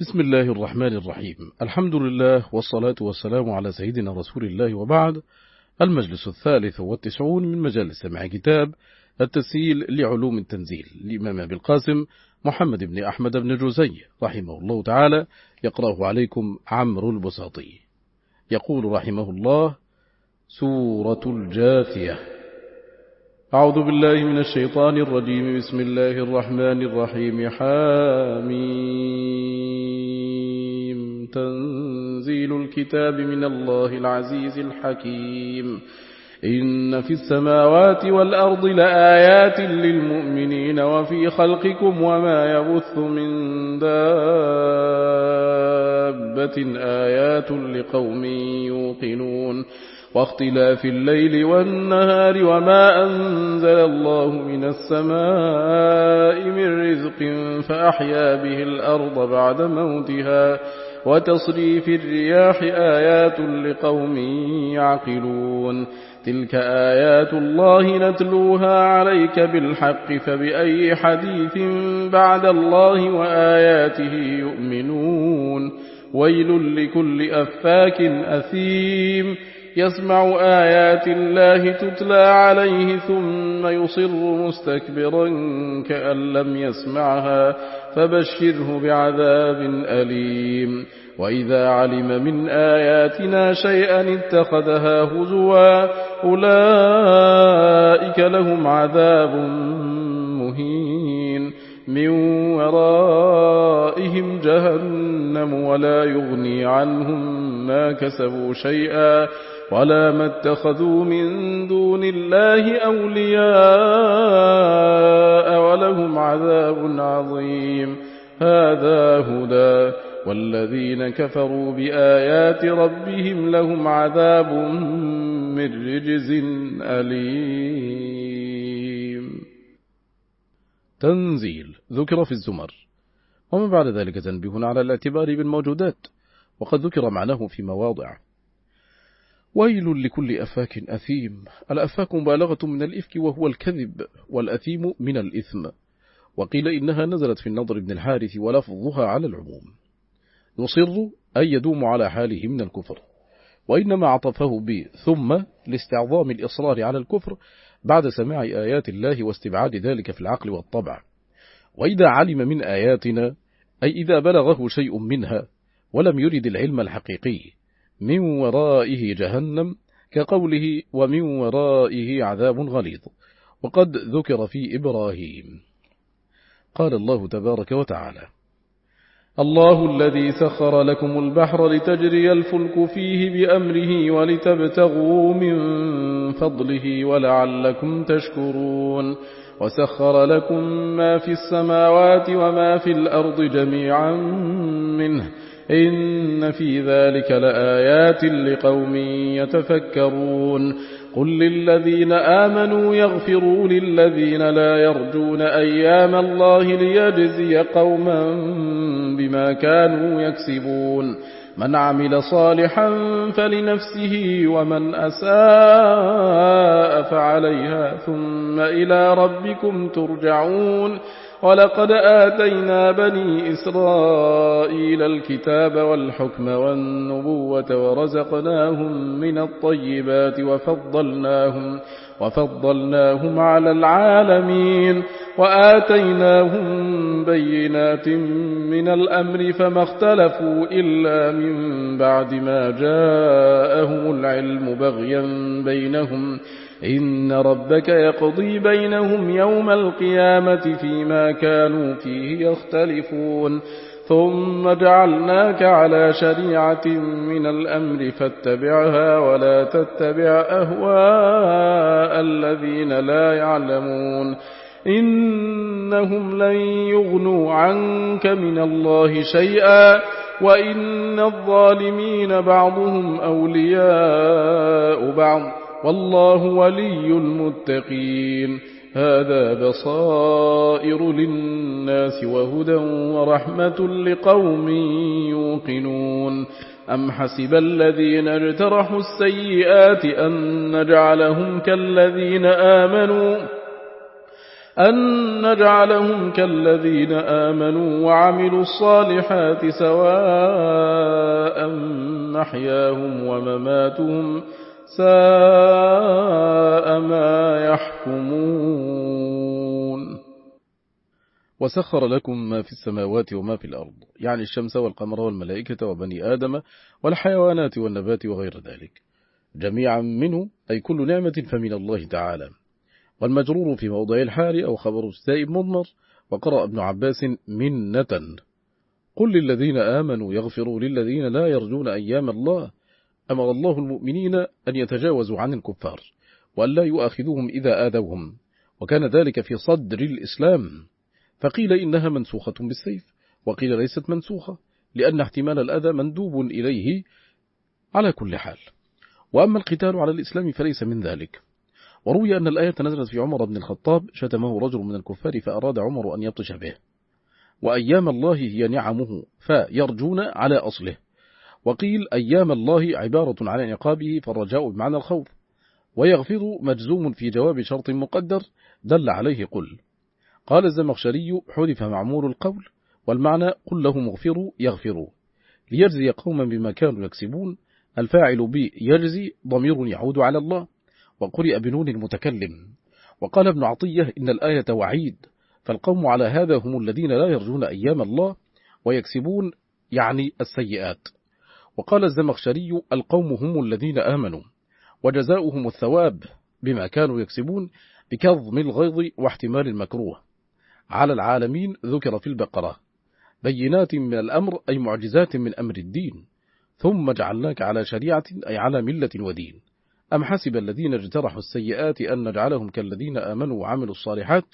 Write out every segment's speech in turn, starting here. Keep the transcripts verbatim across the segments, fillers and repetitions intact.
بسم الله الرحمن الرحيم. الحمد لله والصلاة والسلام على سيدنا رسول الله، وبعد. المجلس الثالث والتسعون من مجالس سماع كتاب التسهيل لعلوم التنزيل للإمام أبي القاسم محمد بن أحمد بن جوزي رحمه الله تعالى، يقرأه عليكم عمرو البساطي. يقول رحمه الله: سورة الجاثية. أعوذ بالله من الشيطان الرجيم. بسم الله الرحمن الرحيم. حاميم. تنزيل الكتاب من الله العزيز الحكيم. إن في السماوات والأرض لآيات للمؤمنين وفي خلقكم وما يبث من دابة آيات لقوم يوقنون. واختلاف الليل والنهار وما أنزل الله من السماء من رزق فأحيا به الأرض بعد موتها وتصريف الرياح آيات لقوم يعقلون. تلك آيات الله نتلوها عليك بالحق فبأي حديث بعد الله وآياته يؤمنون. ويل لكل أفاك أثيم يسمع آيات الله تتلى عليه ثم يصر مستكبرا كأن لم يسمعها فبشره بعذاب أليم. وإذا علم من آياتنا شيئا اتخذها هزوا أولئك لهم عذاب مهين من ورائهم جهنم ولا يغني عنهم ما كسبوا شيئا ولا ما اتخذوا من دون الله أولياء ولهم عذاب عظيم. هذا هدى والذين كفروا بآيات ربهم لهم عذاب من رجز أليم. تنزيل ذكر في الزمر، ومن بعد ذلك تنبيه على الاعتبار بالموجودات، وقد ذكر معناه في مواضع. ويل لكل أفاك أثيم. الأفاك مبالغة من الإفك وهو الكذب، والأثيم من الإثم. وقيل إنها نزلت في النضر بن الحارث ولفظها على العموم. يصر أن يدوم على حاله من الكفر، وإنما عطفه ب ثم لاستعظام الإصرار على الكفر بعد سماع آيات الله واستبعاد ذلك في العقل والطبع. وإذا علم من آياتنا أي إذا بلغه شيء منها ولم يرد العلم الحقيقي من ورائه جهنم كقوله ومن ورائه عذاب غليظ. وقد ذكر في إبراهيم. قال الله تبارك وتعالى: الله الذي سخر لكم البحر لتجري الفلك فيه بأمره ولتبتغوا من فضله ولعلكم تشكرون. وسخر لكم ما في السماوات وما في الأرض جميعا منه إن في ذلك لآيات لقوم يتفكرون. قل للذين آمنوا يغفروا للذين لا يرجون أيام الله ليجزي قوما بما كانوا يكسبون. من عمل صالحا فلنفسه ومن أساء فعليها ثم إلى ربكم ترجعون. ولقد آتينا بني إسرائيل الكتاب والحكم والنبوة ورزقناهم من الطيبات وفضلناهم, وفضلناهم على العالمين. وآتيناهم بينات من الأمر فما اختلفوا إلا من بعد ما جاءهم العلم بغيا بينهم. إن ربك يقضي بينهم يوم القيامة فيما كانوا فيه يختلفون. ثم جعلناك على شريعة من الأمر فاتبعها ولا تتبع أهواء الذين لا يعلمون. إنهم لن يغنوا عنك من الله شيئا وإن الظالمين بعضهم أولياء بعض والله ولي المتقين. هذا بصائر للناس وهدى ورحمة لقوم يوقنون. أم حسب الذين اجترحوا السيئات أن نجعلهم كالذين آمنوا أن نجعلهم كالذين آمنوا وعملوا الصالحات سواء محياهم ومماتهم ساء ما يحكمون. وسخر لكم ما في السماوات وما في الأرض، يعني الشمس والقمر والملائكة وبني آدم والحيوانات والنبات وغير ذلك، جميعا منه أي كل نعمة فمن الله تعالى. والمجرور في موضع الحال أو خبر السائب مضمر. وقرأ ابن عباس منة. قل للذين آمنوا يغفروا للذين لا يرجون أيام الله. أمر الله المؤمنين أن يتجاوزوا عن الكفار وأن لا يؤاخذوهم إذا آذوهم، وكان ذلك في صدر الإسلام، فقيل إنها منسوخة بالسيف، وقيل ليست منسوخة لأن احتمال الأذى مندوب إليه على كل حال. وأما القتال على الإسلام فليس من ذلك. وروي أن الآية نزلت في عمر بن الخطاب شتمه رجل من الكفار فأراد عمر أن يبطش به. وأيام الله هي نعمه فيرجون على أصله. وقيل أيام الله عبارة عن عقابه فالرجاء بمعنى الخوف. ويغفر مجزوم في جواب شرط مقدر دل عليه قل. قال الزمخشري حذف معمول القول، والمعنى قل لهم اغفروا يغفروا ليجزي قوما بما كانوا يكسبون. الفاعل بي يجزي ضمير يعود على الله. وقرئ بنون المتكلم. وقال ابن عطية إن الآية وعيد، فالقوم على هذا هم الذين لا يرجون أيام الله ويكسبون يعني السيئات. وقال الزمخشري القوم هم الذين آمنوا وجزاؤهم الثواب بما كانوا يكسبون بكظم الغيظ واحتمال المكروه على العالمين. ذكر في البقرة بينات من الأمر أي معجزات من أمر الدين، ثم جعلناك على شريعة أي على ملة ودين. أم حسب الذين اجترحوا السيئات أن نجعلهم كالذين آمنوا وعملوا الصالحات.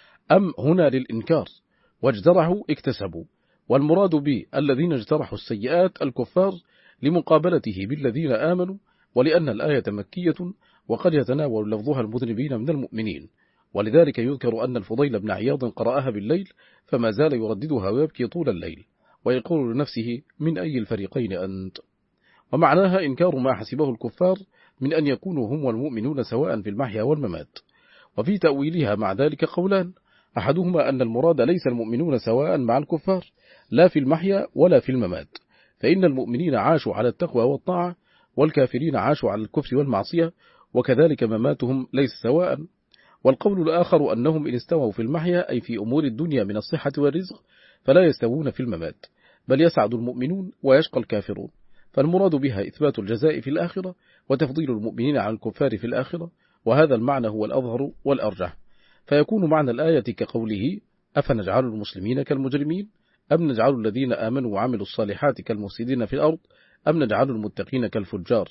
أم هنا للإنكار، واجترحوا اكتسبوا، والمراد به الذين اجترحوا السيئات الكفار لمقابلته بالذين آمنوا، ولأن الآية مكية وقد يتناول لفظها المذنبين من المؤمنين، ولذلك يذكر أن الفضيل بن عياض قرأها بالليل فما زال يرددها ويبكي طول الليل ويقول لنفسه من أي الفريقين أنت. ومعناها إنكار ما حسبه الكفار من أن يكونوا هم والمؤمنون سواء في المحيا والممات. وفي تأويلها مع ذلك قولان، أحدهما أن المراد ليس المؤمنون سواء مع الكفار لا في المحيا ولا في الممات، فإن المؤمنين عاشوا على التقوى والطاعة والكافرين عاشوا على الكفر والمعصية، وكذلك مماتهم ليس سواء. والقول الآخر أنهم إن استووا في المحيا أي في أمور الدنيا من الصحة والرزق فلا يستوون في الممات، بل يسعد المؤمنون ويشقى الكافرون، فالمراد بها إثبات الجزاء في الآخرة وتفضيل المؤمنين على الكفار في الآخرة، وهذا المعنى هو الأظهر والأرجح. فيكون معنى الآية كقوله أفنجعل المسلمين كالمجرمين أم نجعل الذين آمنوا وعملوا الصالحات كالمفسدين في الأرض أم نجعل المتقين كالفجار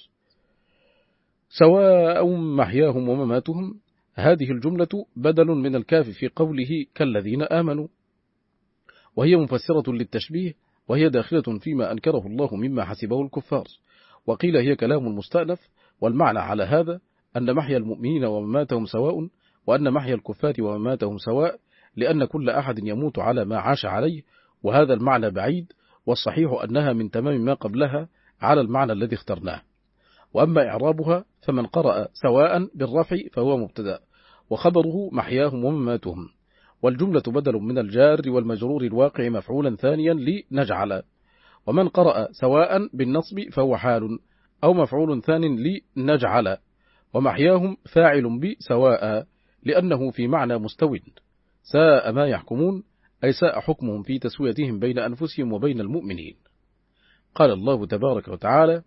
سواء محياهم ومماتهم. هذه الجملة بدل من الكاف في قوله كالذين آمنوا، وهي مفسرة للتشبيه، وهي داخلة فيما أنكره الله مما حسبه الكفار. وقيل هي كلام المستأنف، والمعنى على هذا أن محيا المؤمنين ومماتهم سواء، وأن محيا الكفار ومماتهم سواء، لأن كل أحد يموت على ما عاش عليه، وهذا المعنى بعيد، والصحيح أنها من تمام ما قبلها على المعنى الذي اخترناه. وأما إعرابها فمن قرأ سواء بالرفع فهو مبتدأ، وخبره محياهم ومماتهم، والجملة بدل من الجار والمجرور الواقع مفعولا ثانيا لنجعل. ومن قرأ سواء بالنصب فهو حال أو مفعول ثان لنجعل، ومحياهم فاعل بسواء لأنه في معنى مستو. ساء ما يحكمون أي ساء حكمهم في تسويتهم بين أنفسهم وبين المؤمنين. قال الله تبارك وتعالى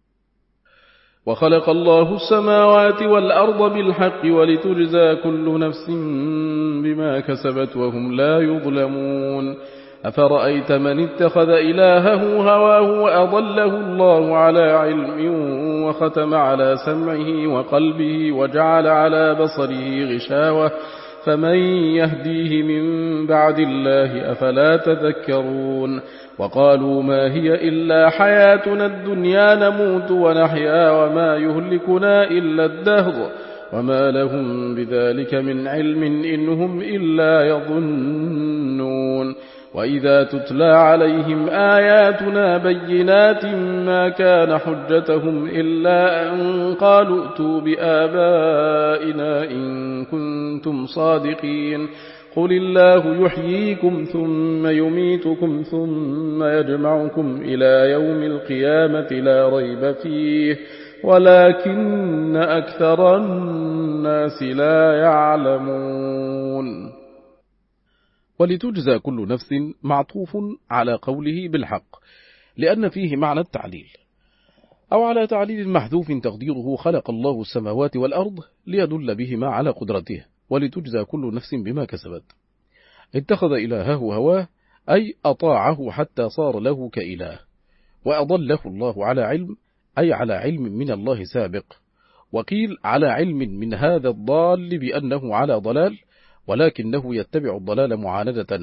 وخلق الله السماوات والأرض بالحق ولتجزى كل نفس بما كسبت وهم لا يظلمون. أفرأيت من اتخذ إلهه هواه وأضله الله على علم وختم على سمعه وقلبه وجعل على بصره غشاوة فمن يهديه من بعد الله أفلا تذكرون. وقالوا ما هي إلا حياتنا الدنيا نموت ونحيا وما يهلكنا إلا الدهر وما لهم بذلك من علم إنهم إلا يظنون. وإذا تتلى عليهم آياتنا بينات ما كان حجتهم إلا أن قالوا ائتوا بآبائنا إن كنتم صادقين قل الله يحييكم ثم يميتكم ثم يجمعكم إلى يوم القيامة لا ريب فيه ولكن أكثر الناس لا يعلمون. ولتجزى كل نفس معطوف على قوله بالحق لأن فيه معنى التعليل، أو على تعليل محذوف تقديره خلق الله السماوات والأرض ليدل بهما على قدرته. ولتجزى كل نفس بما كسبت. اتخذ إلهه هواه أي أطاعه حتى صار له كإله، وأضله الله على علم أي على علم من الله سابق، وقيل على علم من هذا الضال بأنه على ضلال ولكنه يتبع الضلال معاندة.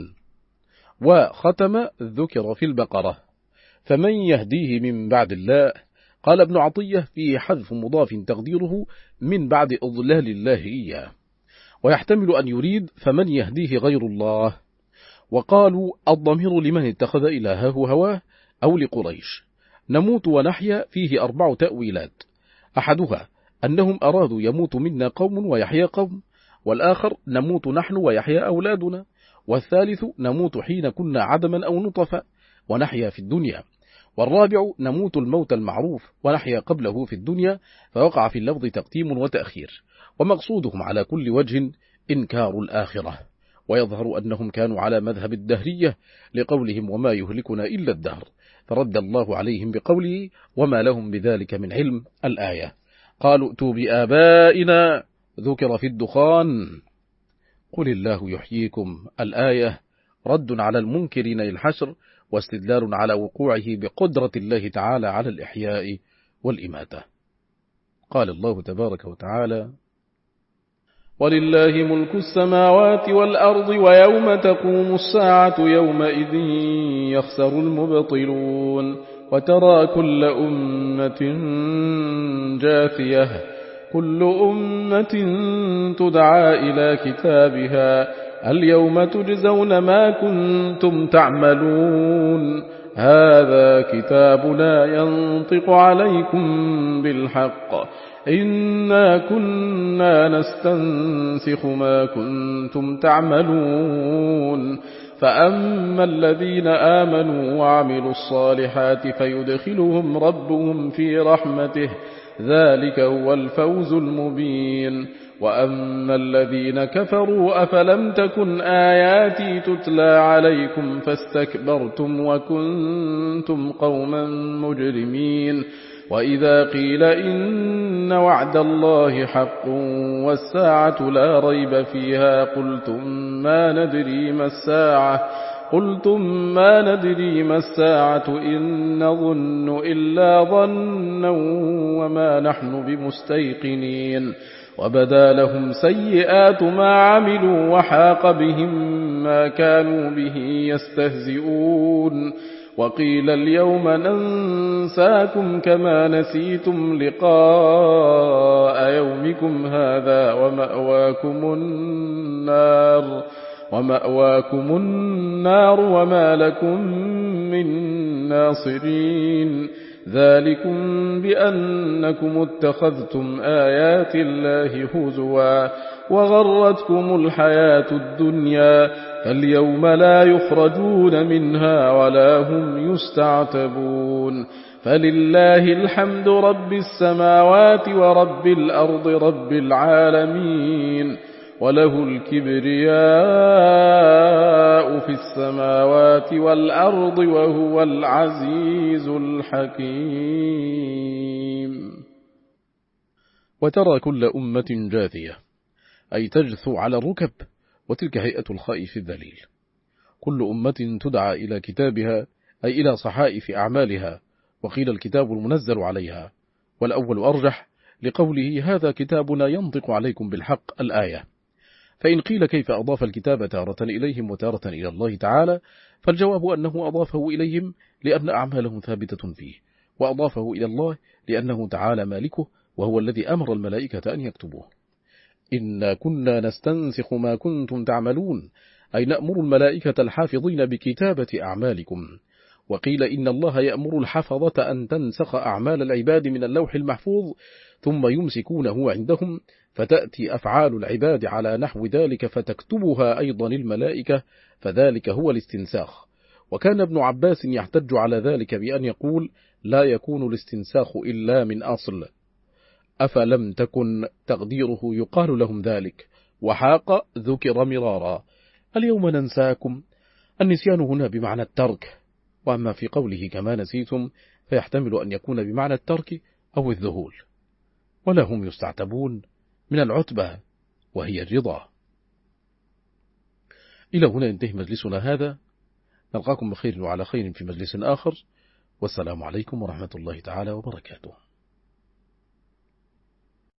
وختم ذكر في البقرة فمن يهديه من بعد الله. قال ابن عطية فيه حذف مضاف تقديره من بعد إضلال الله إياه، ويحتمل أن يريد فمن يهديه غير الله. وقالوا الضمير لمن اتخذ إلهه هواه أو لقريش. نموت ونحيا فيه أربع تأويلات، أحدها أنهم أرادوا يموت منا قوم ويحيا قوم، والآخر نموت نحن ويحيا أولادنا، والثالث نموت حين كنا عدما أو نطفا ونحيا في الدنيا، والرابع نموت الموت المعروف ونحيا قبله في الدنيا، فوقع في اللفظ تقديم وتأخير، ومقصودهم على كل وجه إنكار الآخرة. ويظهر أنهم كانوا على مذهب الدهرية لقولهم وما يهلكنا إلا الدهر، فرد الله عليهم بقوله وما لهم بذلك من علم الآية. قالوا ائتوا بآبائنا ذكر في الدخان قل الله يحييكم الآية رد على المنكرين للحشر، واستدلال على وقوعه بقدرة الله تعالى على الإحياء والإماتة. قال الله تبارك وتعالى ولله ملك السماوات والأرض ويوم تقوم الساعة يومئذ يخسر المبطلون وترى كل أمة جاثية كل أمة تدعى إلى كتابها اليوم تجزون ما كنتم تعملون هذا كتابنا ينطق عليكم بالحق إنا كنا نستنسخ ما كنتم تعملون فأما الذين آمنوا وعملوا الصالحات فيدخلهم ربهم في رحمته ذلك هو الفوز المبين وأما الذين كفروا أفلم تكن آياتي تتلى عليكم فاستكبرتم وكنتم قوما مجرمين وإذا قيل إن وعد الله حق والساعة لا ريب فيها قلتم ما ندري ما الساعة قلتم ما ندري ما الساعة إن نظن إلا ظنا وما نحن بمستيقنين وبدا لهم سيئات ما عملوا وحاق بهم ما كانوا به يستهزئون وقيل اليوم ننساكم كما نسيتم لقاء يومكم هذا ومأواكم النار ومأواكم النار وما لكم من ناصرين ذلكم بأنكم اتخذتم آيات الله هزوا وغرتكم الحياة الدنيا فاليوم لا يخرجون منها ولا هم يستعتبون فلله الحمد رب السماوات ورب الأرض رب العالمين وله الكبرياء في السماوات والأرض وهو العزيز الحكيم. وترى كل أمة جاثية أي تجثو على الركب، وتلك هيئة الخائف الذليل. كل أمة تدعى إلى كتابها أي إلى صحائف أعمالها، وقيل الكتاب المنزل عليها، والأول أرجح لقوله هذا كتابنا ينطق عليكم بالحق الآية. فإن قيل كيف أضاف الكتاب تارة إليهم وتارة إلى الله تعالى، فالجواب أنه أضافه إليهم لأن أعمالهم ثابتة فيه، وأضافه إلى الله لأنه تعالى مالكه وهو الذي أمر الملائكة أن يكتبوه. إنا كنا نستنسخ ما كنتم تعملون أي نأمر الملائكة الحافظين بكتابة أعمالكم. وقيل إن الله يأمر الحفظة أن تنسخ أعمال العباد من اللوح المحفوظ ثم يمسكونه عندهم، فتأتي أفعال العباد على نحو ذلك فتكتبها أيضا الملائكة، فذلك هو الاستنساخ. وكان ابن عباس يحتج على ذلك بأن يقول: لا يكون الاستنساخ إلا من أصل، أفلم تكن تقديره يقال لهم ذلك. وحاق ذكر مرارا: اليوم ننساكم. النسيان هنا بمعنى الترك، وأما في قوله كما نسيتم فيحتمل أن يكون بمعنى الترك أو الذهول. ولا هم يستعتبون من العتبة وهي الرضا. إلى هنا ينتهي مجلسنا هذا، نلقاكم بخير وعلى خير في مجلس آخر، والسلام عليكم ورحمة الله تعالى وبركاته.